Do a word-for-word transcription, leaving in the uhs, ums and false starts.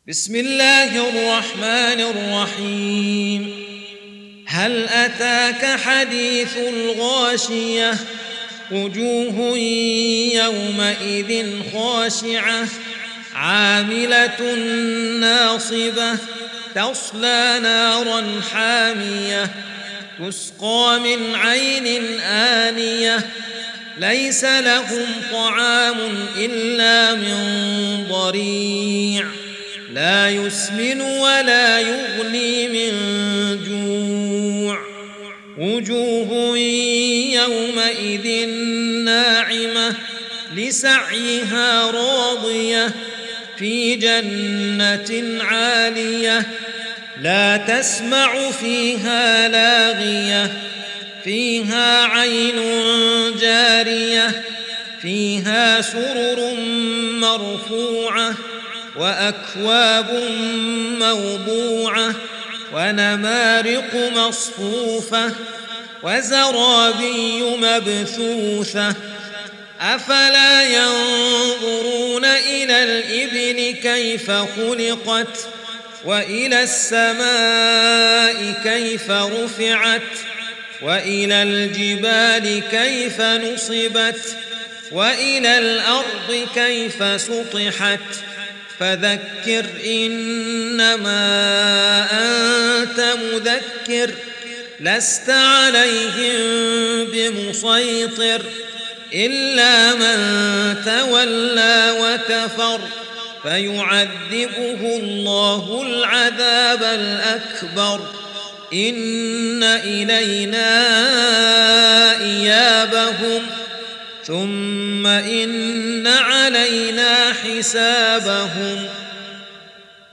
بسم الله الرحمن الرحيم. هل أتاك حديث الغاشية؟ وجوه يومئذ خاشعة عاملة ناصبة تصلى نارا حامية تسقى من عين آنية ليس لهم طعام إلا من ضريع لا يسمن ولا يغني من جوع. وجوه يومئذ ناعمة لسعيها راضية في جنة عالية لا تسمع فيها لاغية فيها عين جارية فيها سرر مرفوعة وأكواب موضوعة ونمارق مصفوفة وزرابي مبثوثة. أفلا ينظرون إلى الإبل كيف خلقت وإلى السماء كيف رفعت وإلى الجبال كيف نصبت وإلى الأرض كيف سطحت. فذكر إنما أنت مذكر لست عليهم بمسيطر إلا من تولى وكفر فيعذبه الله العذاب الأكبر. إن إلينا إيابهم ثم إن علينا حسابهم.